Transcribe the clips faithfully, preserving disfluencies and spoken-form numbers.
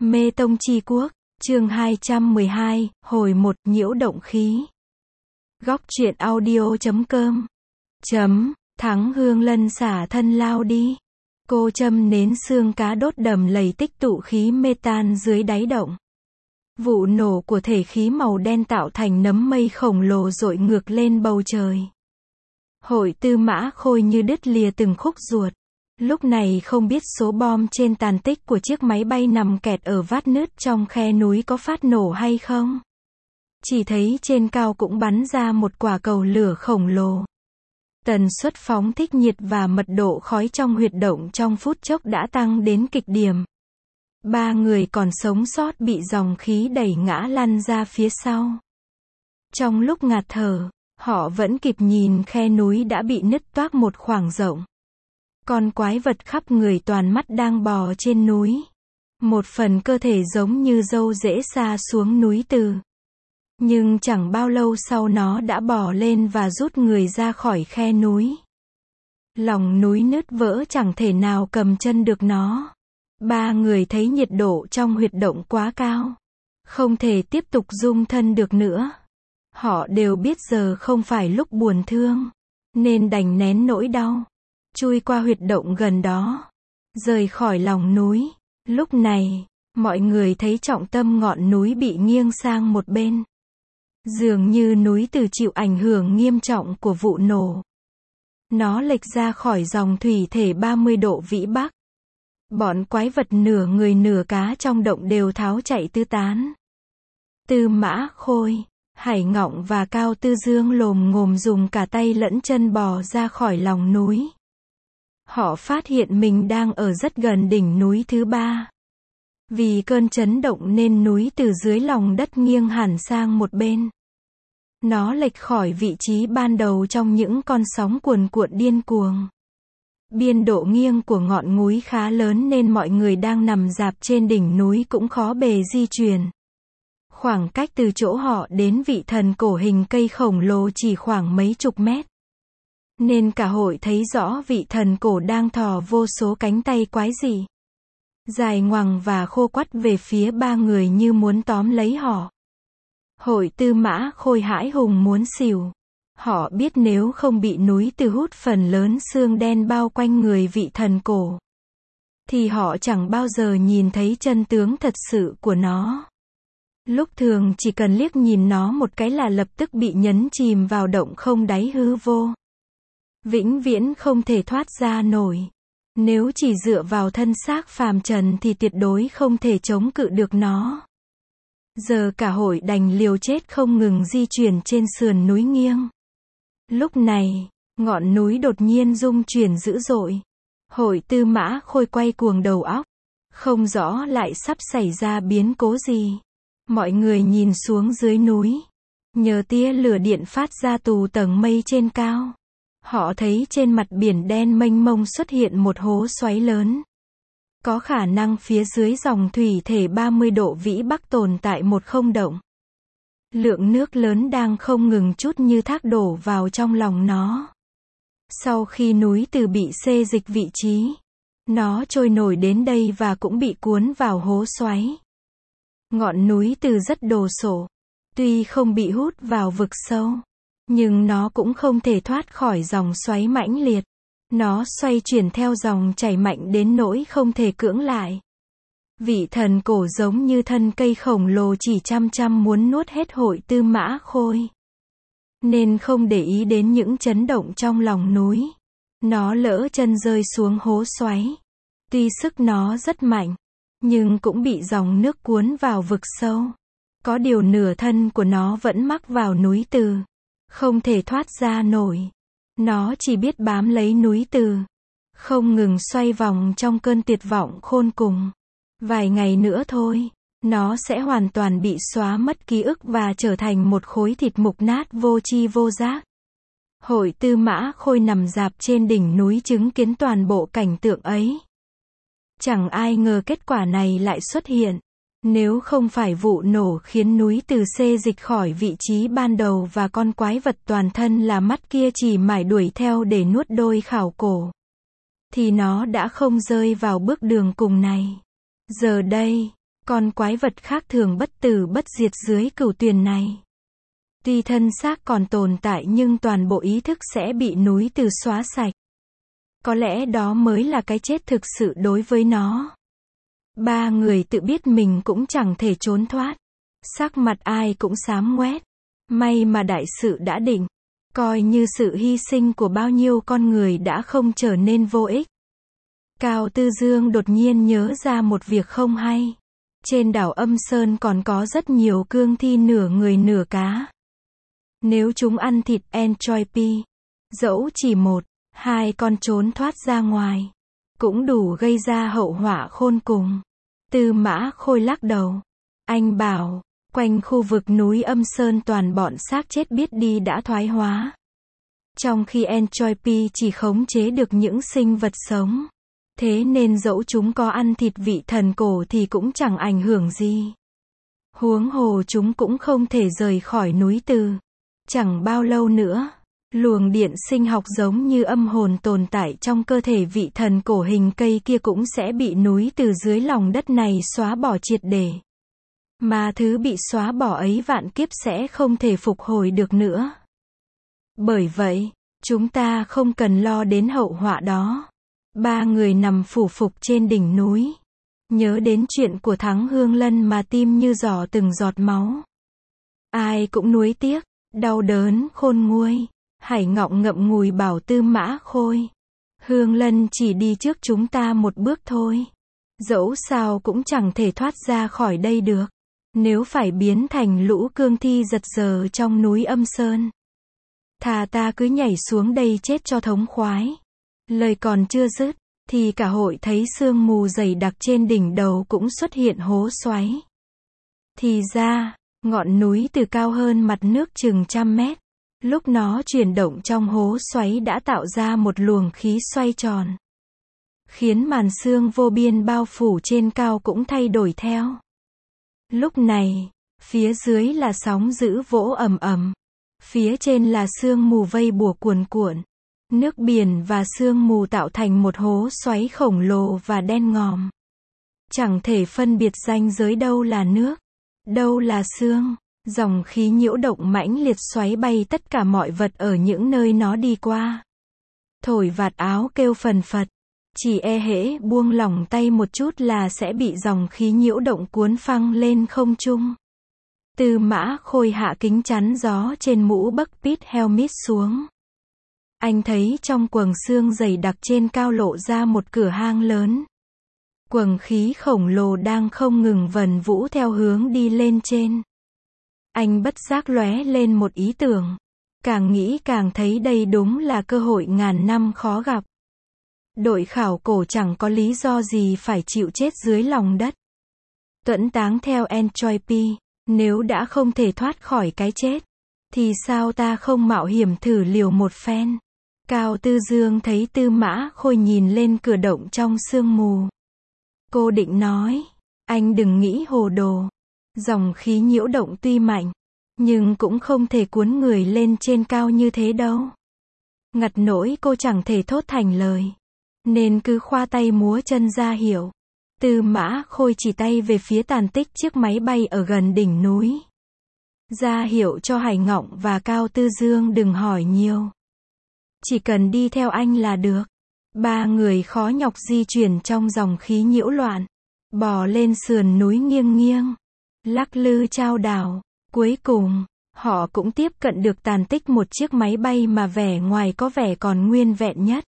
Mê Tông Chi Quốc, chương hai trăm mười hai, hồi một, nhiễu động khí. Góc truyện audio chấm com. Chấm, Thắng Hương Lân xả thân lao đi. Cô châm nến xương cá đốt đầm lầy tích tụ khí metan dưới đáy động. Vụ nổ của thể khí màu đen tạo thành nấm mây khổng lồ dội ngược lên bầu trời. Hội Tư Mã Khôi như đứt lìa từng khúc ruột. Lúc này không biết số bom trên tàn tích của chiếc máy bay nằm kẹt ở vát nứt trong khe núi có phát nổ hay không. Chỉ thấy trên cao cũng bắn ra một quả cầu lửa khổng lồ. Tần suất phóng thích nhiệt và mật độ khói trong huyệt động trong phút chốc đã tăng đến kịch điểm. Ba người còn sống sót bị dòng khí đẩy ngã lăn ra phía sau. Trong lúc ngạt thở, họ vẫn kịp nhìn khe núi đã bị nứt toác một khoảng rộng. Con quái vật khắp người toàn mắt đang bò trên núi. Một phần cơ thể giống như râu rễ xa xuống núi từ. Nhưng chẳng bao lâu sau nó đã bò lên và rút người ra khỏi khe núi. Lòng núi nứt vỡ chẳng thể nào cầm chân được nó. Ba người thấy nhiệt độ trong huyệt động quá cao. Không thể tiếp tục dung thân được nữa. Họ đều biết giờ không phải lúc buồn thương. Nên đành nén nỗi đau. Chui qua huyệt động gần đó. Rời khỏi lòng núi. Lúc này, mọi người thấy trọng tâm ngọn núi bị nghiêng sang một bên. Dường như núi từ chịu ảnh hưởng nghiêm trọng của vụ nổ. Nó lệch ra khỏi dòng thủy thể ba mươi độ vĩ bắc. Bọn quái vật nửa người nửa cá trong động đều tháo chạy tứ tán. Tư Mã Khôi, Hải Ngọng và Cao Tư Dương lồm ngồm dùng cả tay lẫn chân bò ra khỏi lòng núi. Họ phát hiện mình đang ở rất gần đỉnh núi thứ ba. Vì cơn chấn động nên núi từ dưới lòng đất nghiêng hẳn sang một bên. Nó lệch khỏi vị trí ban đầu trong những con sóng cuồn cuộn điên cuồng. Biên độ nghiêng của ngọn núi khá lớn nên mọi người đang nằm rạp trên đỉnh núi cũng khó bề di chuyển. Khoảng cách từ chỗ họ đến vị thần cổ hình cây khổng lồ chỉ khoảng mấy chục mét. Nên cả hội thấy rõ vị thần cổ đang thò vô số cánh tay quái dị. Dài ngoằng và khô quắt về phía ba người như muốn tóm lấy họ. Hội Tư Mã Khôi hãi hùng muốn xỉu. Họ biết nếu không bị núi từ hút phần lớn xương đen bao quanh người vị thần cổ, thì họ chẳng bao giờ nhìn thấy chân tướng thật sự của nó. Lúc thường chỉ cần liếc nhìn nó một cái là lập tức bị nhấn chìm vào động không đáy hư vô. Vĩnh viễn không thể thoát ra nổi. Nếu chỉ dựa vào thân xác phàm trần thì tuyệt đối không thể chống cự được nó. Giờ cả hội đành liều chết không ngừng di chuyển trên sườn núi nghiêng. Lúc này, ngọn núi đột nhiên rung chuyển dữ dội. Hội Tư Mã Khôi quay cuồng đầu óc. Không rõ lại sắp xảy ra biến cố gì. Mọi người nhìn xuống dưới núi. Nhờ tia lửa điện phát ra từ tầng mây trên cao. Họ thấy trên mặt biển đen mênh mông xuất hiện một hố xoáy lớn. Có khả năng phía dưới dòng thủy thể ba mươi độ vĩ bắc tồn tại một không động. Lượng nước lớn đang không ngừng trút như thác đổ vào trong lòng nó. Sau khi núi từ bị xê dịch vị trí, nó trôi nổi đến đây và cũng bị cuốn vào hố xoáy. Ngọn núi từ rất đồ sộ. Tuy không bị hút vào vực sâu, nhưng nó cũng không thể thoát khỏi dòng xoáy mãnh liệt. Nó xoay chuyển theo dòng chảy mạnh đến nỗi không thể cưỡng lại. Vị thần cổ giống như thân cây khổng lồ chỉ chăm chăm muốn nuốt hết Hội Tư Mã Khôi. Nên không để ý đến những chấn động trong lòng núi. Nó lỡ chân rơi xuống hố xoáy. Tuy sức nó rất mạnh, nhưng cũng bị dòng nước cuốn vào vực sâu. Có điều nửa thân của nó vẫn mắc vào núi từ. Không thể thoát ra nổi. Nó chỉ biết bám lấy núi từ. Không ngừng xoay vòng trong cơn tuyệt vọng khôn cùng. Vài ngày nữa thôi, nó sẽ hoàn toàn bị xóa mất ký ức và trở thành một khối thịt mục nát vô tri vô giác. Hội Tư Mã Khôi nằm rạp trên đỉnh núi chứng kiến toàn bộ cảnh tượng ấy. Chẳng ai ngờ kết quả này lại xuất hiện. Nếu không phải vụ nổ khiến núi từ xê dịch khỏi vị trí ban đầu và con quái vật toàn thân là mắt kia chỉ mải đuổi theo để nuốt đôi khảo cổ, thì nó đã không rơi vào bước đường cùng này. Giờ đây, Con quái vật khác thường bất tử bất diệt dưới cửu tuyền này. Tuy thân xác còn tồn tại nhưng toàn bộ ý thức sẽ bị núi từ xóa sạch. Có lẽ đó mới là cái chết thực sự đối với nó. Ba người tự biết mình cũng chẳng thể trốn thoát. Sắc mặt ai cũng xám ngoét. May mà đại sự đã định. Coi như sự hy sinh của bao nhiêu con người đã không trở nên vô ích. Cao Tư Dương đột nhiên nhớ ra một việc không hay. Trên đảo Âm Sơn còn có rất nhiều cương thi nửa người nửa cá. Nếu chúng ăn thịt Entropi, dẫu chỉ một, hai con trốn thoát ra ngoài, cũng đủ gây ra hậu họa khôn cùng. Tư Mã Khôi lắc đầu. Anh bảo, quanh khu vực núi Âm Sơn toàn bọn xác chết biết đi đã thoái hóa. Trong khi Entropi chỉ khống chế được những sinh vật sống. Thế nên dẫu chúng có ăn thịt vị thần cổ thì cũng chẳng ảnh hưởng gì. Huống hồ chúng cũng không thể rời khỏi núi Từ. Chẳng bao lâu nữa, luồng điện sinh học giống như âm hồn tồn tại trong cơ thể vị thần cổ hình cây kia cũng sẽ bị núi Từ dưới lòng đất này xóa bỏ triệt để. Mà thứ bị xóa bỏ ấy vạn kiếp sẽ không thể phục hồi được nữa. Bởi vậy, chúng ta không cần lo đến hậu họa đó. Ba người nằm phủ phục trên đỉnh núi. Nhớ đến chuyện của Thắng Hương Lân mà tim như giỏ từng giọt máu. Ai cũng nuối tiếc, đau đớn khôn nguôi. Hải Ngọng ngậm ngùi bảo Tư Mã Khôi. Hương Lân chỉ đi trước chúng ta một bước thôi. Dẫu sao cũng chẳng thể thoát ra khỏi đây được. Nếu phải biến thành lũ cương thi giật giờ trong núi Âm Sơn. Thà ta cứ nhảy xuống đây chết cho thống khoái. Lời còn chưa dứt, thì cả hội thấy sương mù dày đặc trên đỉnh đầu cũng xuất hiện hố xoáy. Thì ra, ngọn núi từ cao hơn mặt nước chừng trăm mét. Lúc nó chuyển động trong hố xoáy đã tạo ra một luồng khí xoay tròn. Khiến màn sương vô biên bao phủ trên cao cũng thay đổi theo. Lúc này, phía dưới là sóng dữ vỗ ầm ầm. Phía trên là sương mù vây bùa cuồn cuộn. Nước biển và sương mù tạo thành một hố xoáy khổng lồ và đen ngòm. Chẳng thể phân biệt ranh giới đâu là nước, đâu là sương. Dòng khí nhiễu động mãnh liệt xoáy bay tất cả mọi vật ở những nơi nó đi qua. Thổi vạt áo kêu phần phật. Chỉ e hễ buông lỏng tay một chút là sẽ bị dòng khí nhiễu động cuốn phăng lên không trung. Tư Mã Khôi hạ kính chắn gió trên mũ Buckpit helmet xuống. Anh thấy trong quầng sương dày đặc trên cao lộ ra một cửa hang lớn. Quầng khí khổng lồ đang không ngừng vần vũ theo hướng đi lên trên. Anh bất giác lóe lên một ý tưởng. Càng nghĩ càng thấy đây đúng là cơ hội ngàn năm khó gặp. Đội khảo cổ chẳng có lý do gì phải chịu chết dưới lòng đất. Tuẫn táng theo Entropi, nếu đã không thể thoát khỏi cái chết, thì sao ta không mạo hiểm thử liều một phen. Cao Tư Dương thấy Tư Mã Khôi nhìn lên cửa động trong sương mù. Cô định nói, anh đừng nghĩ hồ đồ. Dòng khí nhiễu động tuy mạnh, nhưng cũng không thể cuốn người lên trên cao như thế đâu. Ngặt nỗi cô chẳng thể thốt thành lời, nên cứ khoa tay múa chân ra hiệu. Tư Mã Khôi chỉ tay về phía tàn tích chiếc máy bay ở gần đỉnh núi. Ra hiệu cho Hải Ngọng và Cao Tư Dương đừng hỏi nhiều. Chỉ cần đi theo anh là được. Ba người khó nhọc di chuyển trong dòng khí nhiễu loạn. Bò lên sườn núi nghiêng nghiêng. Lắc lư chao đảo. Cuối cùng, họ cũng tiếp cận được tàn tích một chiếc máy bay mà vẻ ngoài có vẻ còn nguyên vẹn nhất.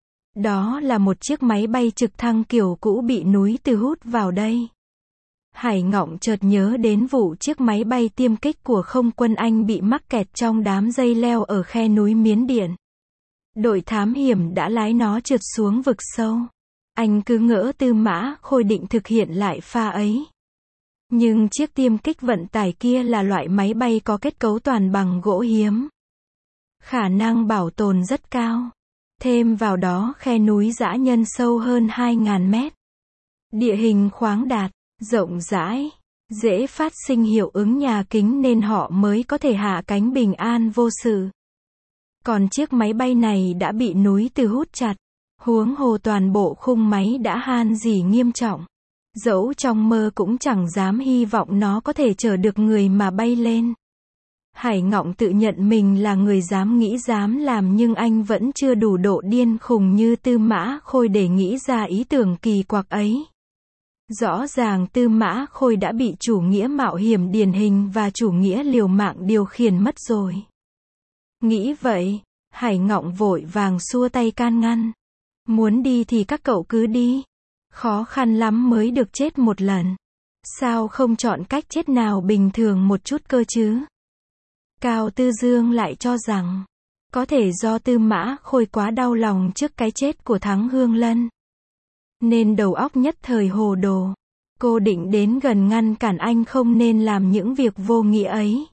Đó là một chiếc máy bay trực thăng kiểu cũ bị núi Từ hút vào đây. Hải Ngọng chợt nhớ đến vụ chiếc máy bay tiêm kích của không quân Anh bị mắc kẹt trong đám dây leo ở khe núi Miến Điện. Đội thám hiểm đã lái nó trượt xuống vực sâu. Anh cứ ngỡ Tư Mã Khôi định thực hiện lại pha ấy. Nhưng chiếc tiêm kích vận tải kia là loại máy bay có kết cấu toàn bằng gỗ hiếm. Khả năng bảo tồn rất cao. Thêm vào đó khe núi dã nhân sâu hơn hai nghìn mét. Địa hình khoáng đạt, rộng rãi, dễ phát sinh hiệu ứng nhà kính nên họ mới có thể hạ cánh bình an vô sự. Còn chiếc máy bay này đã bị núi Từ hút chặt, huống hồ toàn bộ khung máy đã han rỉ nghiêm trọng. Dẫu trong mơ cũng chẳng dám hy vọng nó có thể chở được người mà bay lên. Hải Ngọng tự nhận mình là người dám nghĩ dám làm, nhưng anh vẫn chưa đủ độ điên khùng như Tư Mã Khôi để nghĩ ra ý tưởng kỳ quặc ấy. Rõ ràng Tư Mã Khôi đã bị chủ nghĩa mạo hiểm điển hình và chủ nghĩa liều mạng điều khiển mất rồi. Nghĩ vậy, Hải Ngọng vội vàng xua tay can ngăn. Muốn đi thì các cậu cứ đi. Khó khăn lắm mới được chết một lần. Sao không chọn cách chết nào bình thường một chút cơ chứ? Cao Tư Dương lại cho rằng, có thể do Tư Mã Khôi quá đau lòng trước cái chết của Thắng Hương Lân, nên đầu óc nhất thời hồ đồ. Cô định đến gần ngăn cản anh không nên làm những việc vô nghĩa ấy.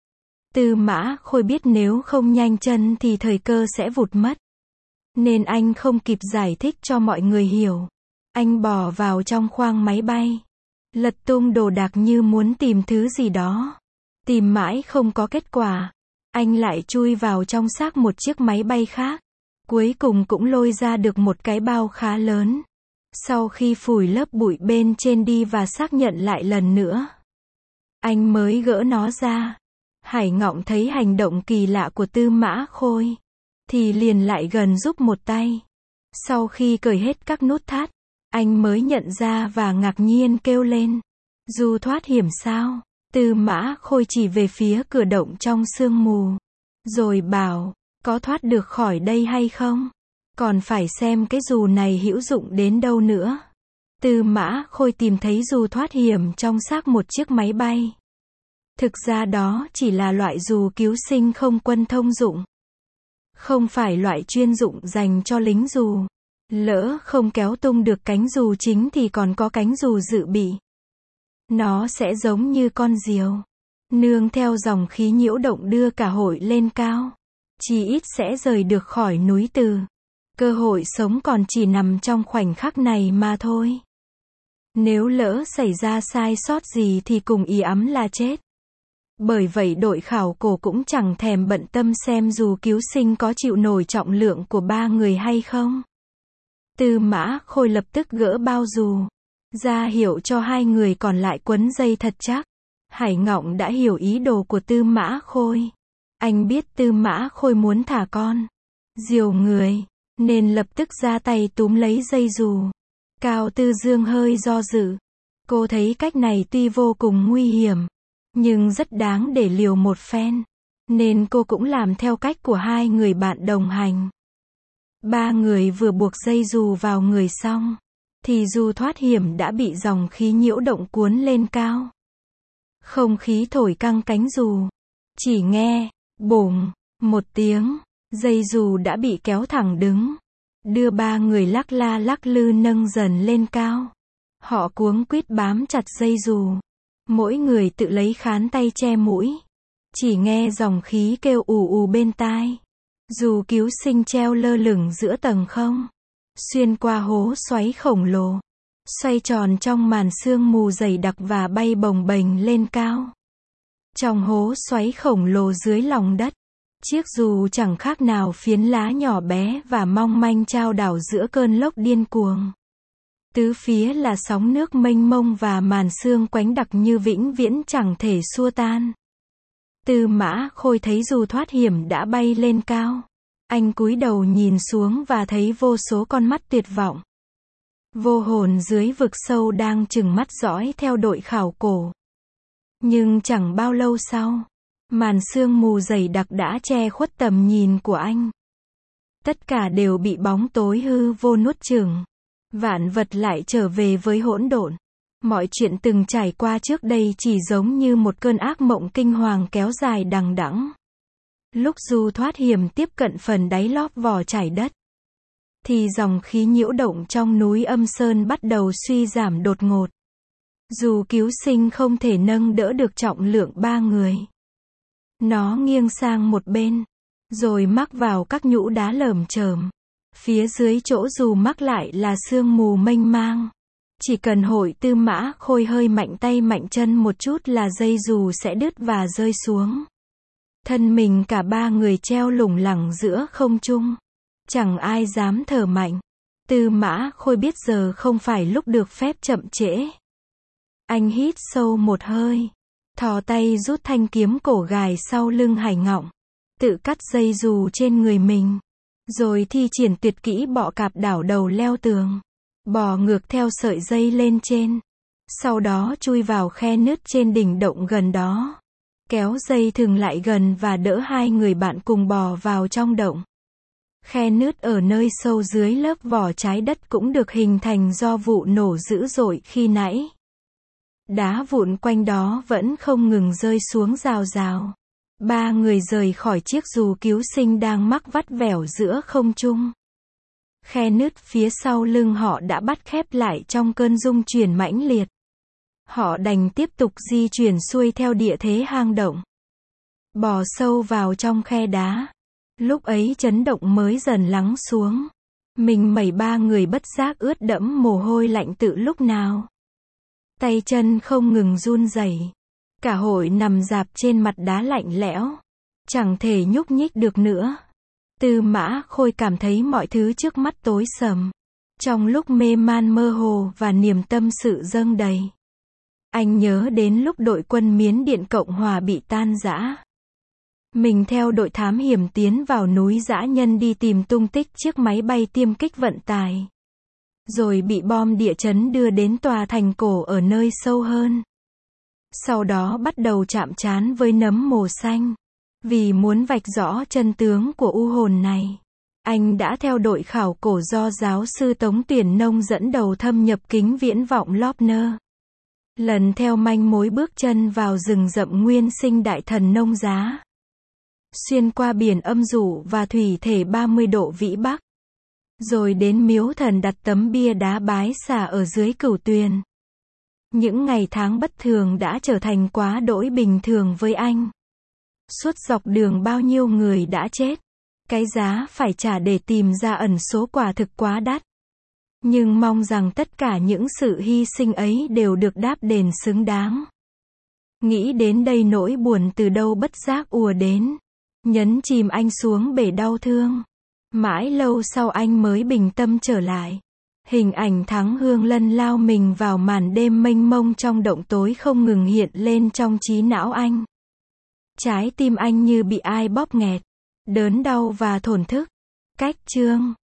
Tư Mã Khôi biết nếu không nhanh chân thì thời cơ sẽ vụt mất. Nên anh không kịp giải thích cho mọi người hiểu. Anh bò vào trong khoang máy bay, lật tung đồ đạc như muốn tìm thứ gì đó. Tìm mãi không có kết quả. Anh lại chui vào trong xác một chiếc máy bay khác. Cuối cùng cũng lôi ra được một cái bao khá lớn. Sau khi phủi lớp bụi bên trên đi và xác nhận lại lần nữa, anh mới gỡ nó ra. Hải Ngọng thấy hành động kỳ lạ của Tư Mã Khôi, thì liền lại gần giúp một tay. Sau khi cởi hết các nút thắt, anh mới nhận ra và ngạc nhiên kêu lên. Du thoát hiểm sao? Tư Mã Khôi chỉ về phía cửa động trong sương mù, rồi bảo, có thoát được khỏi đây hay không? Còn phải xem cái dù này hữu dụng đến đâu nữa. Tư Mã Khôi tìm thấy dù thoát hiểm trong xác một chiếc máy bay. Thực ra đó chỉ là loại dù cứu sinh không quân thông dụng. Không phải loại chuyên dụng dành cho lính dù. Lỡ không kéo tung được cánh dù chính thì còn có cánh dù dự bị. Nó sẽ giống như con diều, nương theo dòng khí nhiễu động đưa cả hội lên cao. Chỉ ít sẽ rời được khỏi núi Từ. Cơ hội sống còn chỉ nằm trong khoảnh khắc này mà thôi. Nếu lỡ xảy ra sai sót gì thì cùng ý ắm là chết. Bởi vậy đội khảo cổ cũng chẳng thèm bận tâm xem dù cứu sinh có chịu nổi trọng lượng của ba người hay không. Tư Mã Khôi lập tức gỡ bao dù ra hiệu cho hai người còn lại quấn dây thật chắc. Hải Ngọng đã hiểu ý đồ của Tư Mã Khôi. Anh biết Tư Mã Khôi muốn thả con diều người, nên lập tức ra tay túm lấy dây dù. Cao Tư Dương hơi do dự. Cô thấy cách này tuy vô cùng nguy hiểm, nhưng rất đáng để liều một phen. Nên cô cũng làm theo cách của hai người bạn đồng hành. Ba người vừa buộc dây dù vào người xong, thì dù thoát hiểm đã bị dòng khí nhiễu động cuốn lên cao. Không khí thổi căng cánh dù. Chỉ nghe, bùng, một tiếng, dây dù đã bị kéo thẳng đứng. Đưa ba người lắc la lắc lư nâng dần lên cao. Họ cuống quýt bám chặt dây dù. Mỗi người tự lấy khán tay che mũi. Chỉ nghe dòng khí kêu ù ù bên tai. Dù cứu sinh treo lơ lửng giữa tầng không, xuyên qua hố xoáy khổng lồ, xoay tròn trong màn sương mù dày đặc và bay bồng bềnh lên cao. Trong hố xoáy khổng lồ dưới lòng đất, chiếc dù chẳng khác nào phiến lá nhỏ bé và mong manh chao đảo giữa cơn lốc điên cuồng. Tứ phía là sóng nước mênh mông và màn sương quánh đặc như vĩnh viễn chẳng thể xua tan. Tư Mã Khôi thấy dù thoát hiểm đã bay lên cao. Anh cúi đầu nhìn xuống và thấy vô số con mắt tuyệt vọng, vô hồn dưới vực sâu đang trừng mắt dõi theo đội khảo cổ. Nhưng chẳng bao lâu sau, màn sương mù dày đặc đã che khuất tầm nhìn của anh. Tất cả đều bị bóng tối hư vô nuốt chửng. Vạn vật lại trở về với hỗn độn. Mọi chuyện từng trải qua trước đây chỉ giống như một cơn ác mộng kinh hoàng kéo dài đằng đẵng. Lúc dù thoát hiểm tiếp cận phần đáy lóp vỏ chải đất, thì dòng khí nhiễu động trong núi Âm Sơn bắt đầu suy giảm đột ngột. Dù cứu sinh không thể nâng đỡ được trọng lượng ba người. Nó nghiêng sang một bên, rồi mắc vào các nhũ đá lởm chởm. Phía dưới chỗ dù mắc lại là sương mù mênh mang. Chỉ cần Hội Tư Mã Khôi hơi mạnh tay mạnh chân một chút là dây dù sẽ đứt và rơi xuống. Thân mình cả ba người treo lủng lẳng giữa không trung. Chẳng ai dám thở mạnh. Tư Mã Khôi biết giờ không phải lúc được phép chậm trễ. Anh hít sâu một hơi, thò tay rút thanh kiếm cổ gài sau lưng Hải Ngọng, tự cắt dây dù trên người mình, rồi thi triển tuyệt kỹ bọ cạp đảo đầu leo tường, bò ngược theo sợi dây lên trên, sau đó chui vào khe nứt trên đỉnh động gần đó, kéo dây thừng lại gần và đỡ hai người bạn cùng bò vào trong động. Khe nứt ở nơi sâu dưới lớp vỏ trái đất cũng được hình thành do vụ nổ dữ dội khi nãy. Đá vụn quanh đó vẫn không ngừng rơi xuống rào rào. Ba người rời khỏi chiếc dù cứu sinh đang mắc vắt vẻo giữa không trung. Khe nứt phía sau lưng họ đã bắt khép lại trong cơn rung chuyển mãnh liệt. Họ đành tiếp tục di chuyển xuôi theo địa thế hang động, bò sâu vào trong khe đá. Lúc ấy chấn động mới dần lắng xuống. Mình mẩy ba người bất giác ướt đẫm mồ hôi lạnh từ lúc nào. Tay chân không ngừng run rẩy. Cả hội nằm rạp trên mặt đá lạnh lẽo, chẳng thể nhúc nhích được nữa. Tư Mã Khôi cảm thấy mọi thứ trước mắt tối sầm. Trong lúc mê man mơ hồ và niềm tâm sự dâng đầy, anh nhớ đến lúc đội quân Miến Điện Cộng Hòa bị tan rã. Mình theo đội thám hiểm tiến vào núi dã nhân đi tìm tung tích chiếc máy bay tiêm kích vận tải, rồi bị bom địa chấn đưa đến tòa thành cổ ở nơi sâu hơn. Sau đó bắt đầu chạm trán với nấm mồ xanh. Vì muốn vạch rõ chân tướng của u hồn này, anh đã theo đội khảo cổ do giáo sư Tống Tuyển Nông dẫn đầu thâm nhập kính viễn vọng Lopner. Lần theo manh mối bước chân vào rừng rậm nguyên sinh đại thần Nông Giá. Xuyên qua biển âm dụ và thủy thể ba mươi độ vĩ Bắc. Rồi đến miếu thần đặt tấm bia đá bái xà ở dưới Cửu Tuyền. Những ngày tháng bất thường đã trở thành quá đỗi bình thường với anh. Suốt dọc đường bao nhiêu người đã chết. Cái giá phải trả để tìm ra ẩn số quả thực quá đắt. Nhưng mong rằng tất cả những sự hy sinh ấy đều được đáp đền xứng đáng. Nghĩ đến đây nỗi buồn từ đâu bất giác ùa đến, nhấn chìm anh xuống bể đau thương. Mãi lâu sau anh mới bình tâm trở lại. Hình ảnh Thắng Hương Lân lao mình vào màn đêm mênh mông trong động tối không ngừng hiện lên trong trí não anh. Trái tim anh như bị ai bóp nghẹt, đớn đau và thổn thức. Cách chương